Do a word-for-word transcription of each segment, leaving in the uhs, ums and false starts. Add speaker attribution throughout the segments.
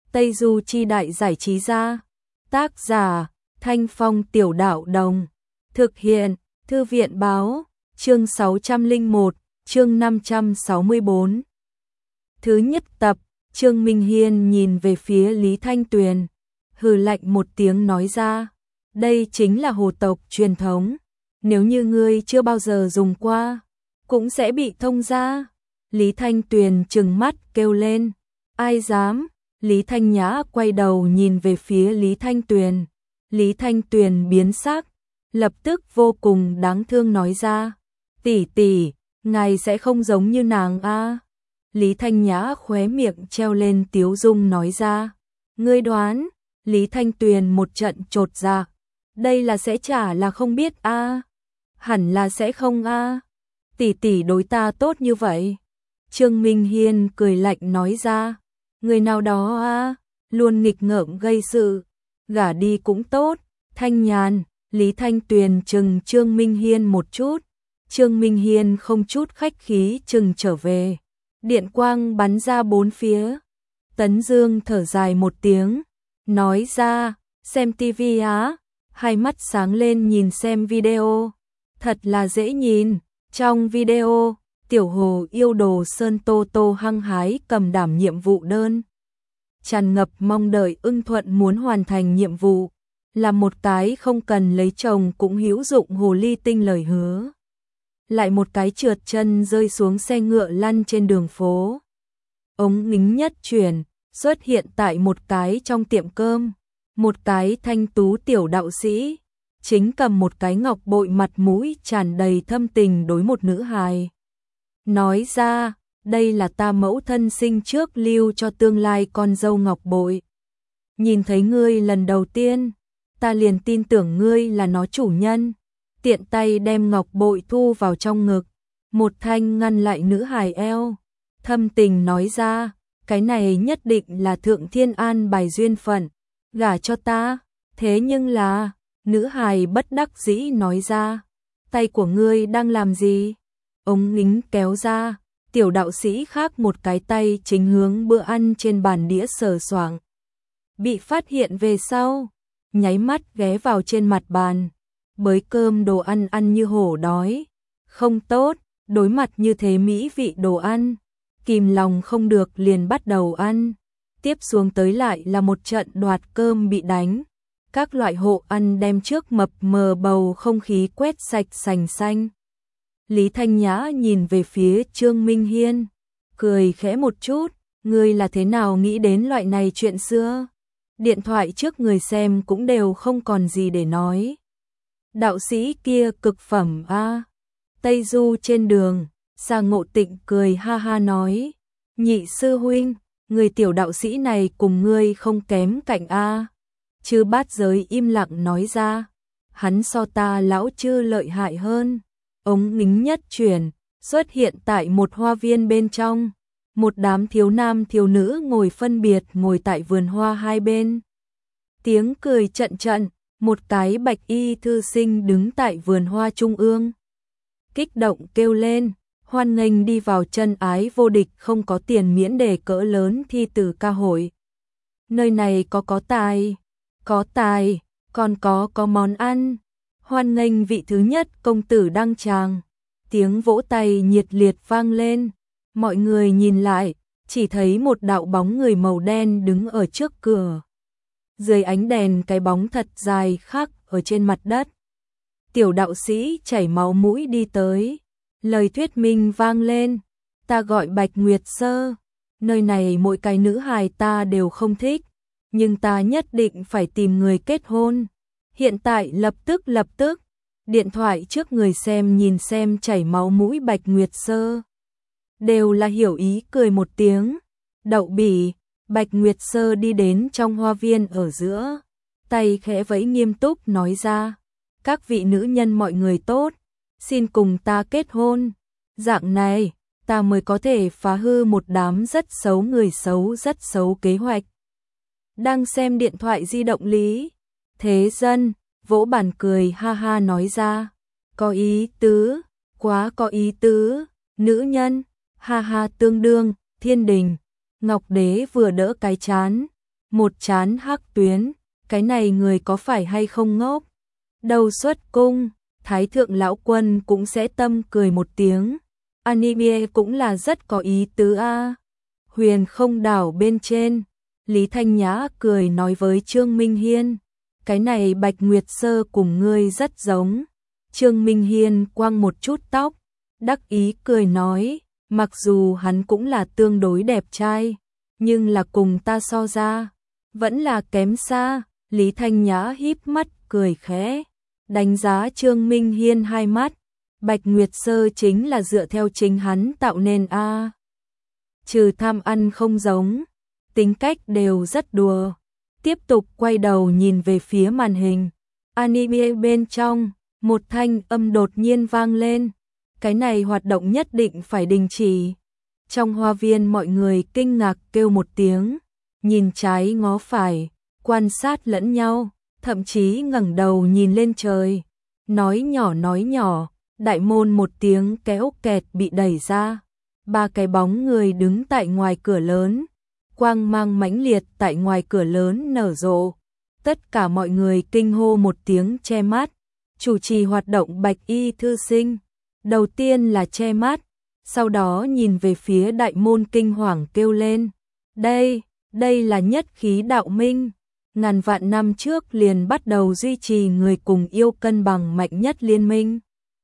Speaker 1: Tây Du Chi Đại Giải Trí Gia. Tác giả Thanh Phong Tiểu Đạo Đồng. Thực hiện Thư viện Báo. Chương sáu trăm lẻ một, chương năm trăm sáu mươi tư. Thứ nhất tập. Trương Minh Hiên nhìn về phía Lý Thanh Tuyền, hừ lạnh một tiếng nói ra, đây chính là hồ tộc truyền thống, nếu như ngươi chưa bao giờ dùng qua, cũng sẽ bị thông ra. Lý Thanh Tuyền trừng mắt kêu lên, ai dám? Lý Thanh Nhã quay đầu nhìn về phía Lý Thanh Tuyền, Lý Thanh Tuyền biến sắc, lập tức vô cùng đáng thương nói ra, tỷ tỷ, ngài sẽ không giống như nàng a? Lý Thanh Nhã khóe miệng treo lên tiếu dung nói ra, ngươi đoán? Lý Thanh Tuyền một trận chột dạ, đây là sẽ trả là không biết a? Hẳn là sẽ không a. Tỷ tỷ đối ta tốt như vậy. Trương Minh Hiên cười lạnh nói ra, người nào đó a, luôn nghịch ngợm gây sự, gả đi cũng tốt. Thanh Nhàn. Lý Thanh Tuyền chừng Trương Minh Hiên một chút, Trương Minh Hiên không chút khách khí chừng trở về. Điện quang bắn ra bốn phía. Tấn Dương thở dài một tiếng, nói ra, xem tivi á, hai mắt sáng lên nhìn xem video. Thật là dễ nhìn, trong video, Tiểu Hồ yêu đồ Sơn Tô Tô hăng hái cầm đảm nhiệm vụ đơn. Tràn ngập mong đợi ưng thuận muốn hoàn thành nhiệm vụ, là một cái không cần lấy chồng cũng hữu dụng hồ ly tinh lời hứa. Lại một cái trượt chân rơi xuống xe ngựa lăn trên đường phố. Ống kính nhất chuyển, xuất hiện tại một cái trong tiệm cơm, một cái thanh tú tiểu đạo sĩ, chính cầm một cái ngọc bội mặt mũi tràn đầy thâm tình đối một nữ hài. Nói ra, đây là ta mẫu thân sinh trước lưu cho tương lai con dâu ngọc bội. Nhìn thấy ngươi lần đầu tiên, ta liền tin tưởng ngươi là nó chủ nhân. Tiện tay đem ngọc bội thu vào trong ngực, một thanh ngăn lại nữ hài eo, thâm tình nói ra, cái này nhất định là thượng thiên an bài duyên phận, gả cho ta. Thế nhưng là, nữ hài bất đắc dĩ nói ra, tay của ngươi đang làm gì? Ống kính kéo ra, tiểu đạo sĩ khác một cái tay chính hướng bữa ăn trên bàn đĩa sờ soạng. Bị phát hiện về sau, nháy mắt ghé vào trên mặt bàn. Bới cơm đồ ăn ăn như hổ đói, không tốt, đối mặt như thế mỹ vị đồ ăn, kìm lòng không được liền bắt đầu ăn, tiếp xuống tới lại là một trận đoạt cơm bị đánh, các loại hộ ăn đem trước mập mờ bầu không khí quét sạch sành xanh. Lý Thanh Nhã nhìn về phía Trương Minh Hiên, cười khẽ một chút, ngươi là thế nào nghĩ đến loại này chuyện xưa? Điện thoại trước người xem cũng đều không còn gì để nói. Đạo sĩ kia cực phẩm a. Tây Du trên đường, Sa Ngộ Tịnh cười ha ha nói, nhị sư huynh, người tiểu đạo sĩ này cùng ngươi không kém cạnh a. Chư Bát Giới im lặng nói ra, hắn so ta lão chư lợi hại hơn. Ống kính nhất chuyển, xuất hiện tại một hoa viên bên trong, một đám thiếu nam thiếu nữ ngồi phân biệt ngồi tại vườn hoa hai bên. Tiếng cười trận trận. Một cái bạch y thư sinh đứng tại vườn hoa trung ương, kích động kêu lên, hoan nghênh đi vào chân ái vô địch không có tiền miễn đề cỡ lớn thi từ ca hội. Nơi này có có tài, có tài, còn có có món ăn, hoan nghênh vị thứ nhất công tử đăng tràng. Tiếng vỗ tay nhiệt liệt vang lên, mọi người nhìn lại, chỉ thấy một đạo bóng người màu đen đứng ở trước cửa. Dưới ánh đèn cái bóng thật dài khắc ở trên mặt đất. Tiểu đạo sĩ chảy máu mũi đi tới. Lời thuyết minh vang lên. Ta gọi Bạch Nguyệt Sơ. Nơi này mỗi cái nữ hài ta đều không thích. Nhưng ta nhất định phải tìm người kết hôn. Hiện tại lập tức lập tức. Điện thoại trước người xem nhìn xem chảy máu mũi Bạch Nguyệt Sơ. Đều là hiểu ý cười một tiếng. Đậu bỉ. Bạch Nguyệt Sơ đi đến trong hoa viên ở giữa, tay khẽ vẫy nghiêm túc nói ra, các vị nữ nhân mọi người tốt, xin cùng ta kết hôn, dạng này, ta mới có thể phá hư một đám rất xấu người xấu rất xấu kế hoạch. Đang xem điện thoại di động Lý Thế Dân, vỗ bàn cười ha ha nói ra, có ý tứ, quá có ý tứ, nữ nhân, ha ha tương đương, thiên đình. Ngọc Đế vừa đỡ cái chán, một chán hắc tuyến, cái này người có phải hay không ngốc? Đầu xuất cung, Thái thượng lão quân cũng sẽ tâm cười một tiếng. Anime cũng là rất có ý tứ a. Huyền không đảo bên trên, Lý Thanh Nhã cười nói với Trương Minh Hiên, cái này Bạch Nguyệt Sơ cùng ngươi rất giống. Trương Minh Hiên quăng một chút tóc, đắc ý cười nói, mặc dù hắn cũng là tương đối đẹp trai, nhưng là cùng ta so ra, vẫn là kém xa. Lý Thanh Nhã híp mắt cười khẽ, đánh giá Trương Minh Hiên hai mắt, Bạch Nguyệt Sơ chính là dựa theo chính hắn tạo nên a. Trừ tham ăn không giống, tính cách đều rất đùa. Tiếp tục quay đầu nhìn về phía màn hình, anime bên trong, một thanh âm đột nhiên vang lên, cái này hoạt động nhất định phải đình chỉ. Trong hoa viên mọi người kinh ngạc kêu một tiếng, nhìn trái ngó phải, quan sát lẫn nhau, thậm chí ngẩng đầu nhìn lên trời, nói nhỏ nói nhỏ, đại môn một tiếng kéo kẹt bị đẩy ra, ba cái bóng người đứng tại ngoài cửa lớn, quang mang mãnh liệt tại ngoài cửa lớn nở rộ, tất cả mọi người kinh hô một tiếng che mắt. Chủ trì hoạt động Bạch Y thư sinh, đầu tiên là che mắt, sau đó nhìn về phía đại môn kinh hoàng kêu lên, đây, đây là nhất khí đạo minh, ngàn vạn năm trước liền bắt đầu duy trì người cùng yêu cân bằng mạnh nhất liên minh.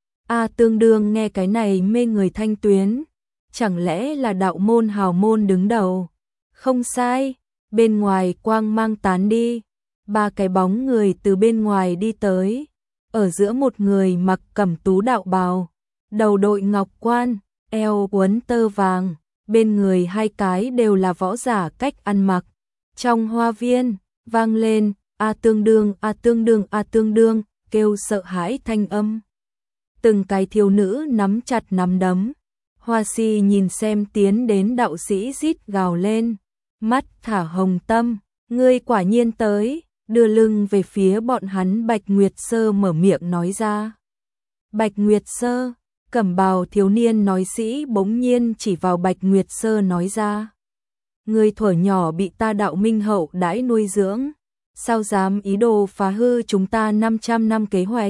Speaker 1: A tương đương nghe cái này mê người thanh tuyến, chẳng lẽ là đạo môn hào môn đứng đầu? Không sai, bên ngoài quang mang tán đi, ba cái bóng người từ bên ngoài đi tới, ở giữa một người mặc cẩm tú đạo bào, đầu đội ngọc quan, eo quấn tơ vàng, bên người hai cái đều là võ giả cách ăn mặc. Trong hoa viên, vang lên, a tương đương, a tương đương, a tương đương, kêu sợ hãi thanh âm. Từng cái thiếu nữ nắm chặt nắm đấm. Hoa Si nhìn xem tiến đến đạo sĩ rít gào lên, mắt thả hồng tâm, ngươi quả nhiên tới, đưa lưng về phía bọn hắn. Bạch Nguyệt Sơ mở miệng nói ra. Bạch Nguyệt Sơ, cẩm bào thiếu niên nói sĩ bỗng nhiên chỉ vào Bạch Nguyệt Sơ nói ra. Ngươi thuở nhỏ bị ta đạo minh hậu đãi nuôi dưỡng, sao dám ý đồ phá hư chúng ta năm trăm năm kế hoạch.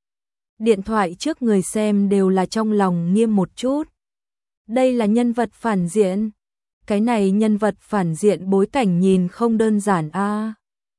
Speaker 1: Điện thoại trước người xem đều là trong lòng nghiêm một chút. Đây là nhân vật phản diện. Cái này nhân vật phản diện bối cảnh nhìn không đơn giản a. À.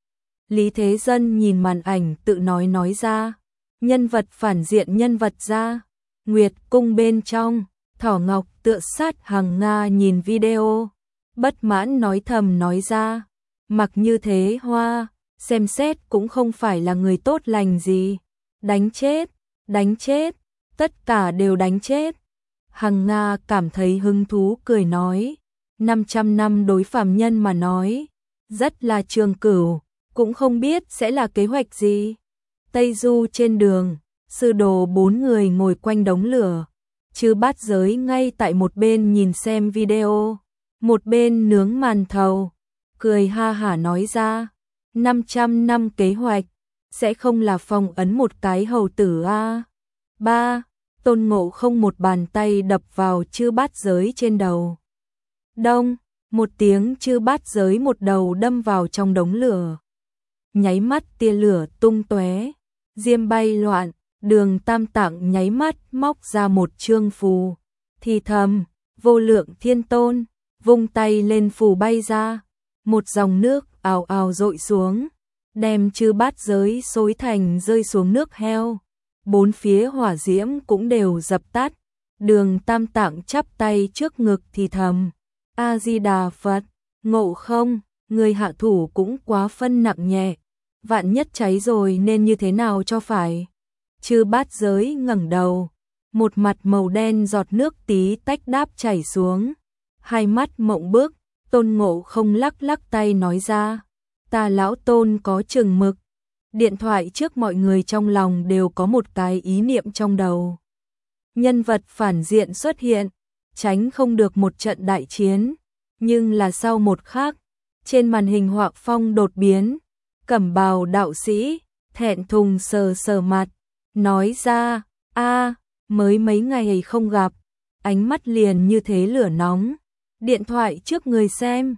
Speaker 1: Lý Thế Dân nhìn màn ảnh tự nói nói ra. Nhân vật phản diện nhân vật ra. Nguyệt cung bên trong, Thỏ Ngọc tựa sát Hằng Nga nhìn video. Bất mãn nói thầm nói ra. Mặc như thế hoa, xem xét cũng không phải là người tốt lành gì. Đánh chết, đánh chết, tất cả đều đánh chết. Hằng Nga cảm thấy hứng thú cười nói, năm trăm năm đối phàm nhân mà nói, rất là trường cửu, cũng không biết sẽ là kế hoạch gì. Tây Du trên đường, sư đồ bốn người ngồi quanh đống lửa, Chư Bát Giới ngay tại một bên nhìn xem video, một bên nướng màn thầu, cười ha hả nói ra, năm trăm năm kế hoạch, sẽ không là phong ấn một cái hầu tử a. Ba, Tôn Ngộ Không một bàn tay đập vào Chư Bát Giới trên đầu. Đông, một tiếng Chư Bát Giới một đầu đâm vào trong đống lửa. Nháy mắt tia lửa tung tóe, diêm bay loạn, Đường Tam Tạng nháy mắt móc ra một chương phù, thì thầm, vô lượng thiên tôn, vung tay lên phù bay ra, một dòng nước ào ào dội xuống, đem Chư Bát Giới xối thành rơi xuống nước heo. Bốn phía hỏa diễm cũng đều dập tắt. Đường Tam Tạng chắp tay trước ngực thì thầm, A Di Đà Phật, Ngộ Không, người hạ thủ cũng quá phân nặng nhẹ, vạn nhất cháy rồi nên như thế nào cho phải. Chư Bát Giới ngẩng đầu, một mặt màu đen giọt nước tí tách đáp chảy xuống, hai mắt mộng bức. Tôn Ngộ Không lắc lắc tay nói ra, ta lão Tôn có chừng mực. Điện thoại trước mọi người trong lòng đều có một cái ý niệm trong đầu. Nhân vật phản diện xuất hiện, tránh không được một trận đại chiến, nhưng là sau một khắc, trên màn hình họa phong đột biến, cẩm bào đạo sĩ, thẹn thùng sờ sờ mặt, nói ra, a mới mấy ngày không gặp, ánh mắt liền như thế lửa nóng. Điện thoại trước người xem,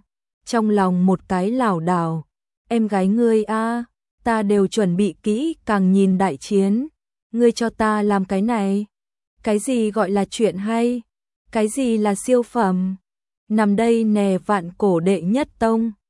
Speaker 1: trong lòng một cái lảo đảo. Em gái ngươi a, ta đều chuẩn bị kỹ càng nhìn đại chiến, ngươi cho ta làm cái này. Cái gì gọi là chuyện hay? Cái gì là siêu phẩm? Nằm đây nè vạn cổ đệ nhất tông.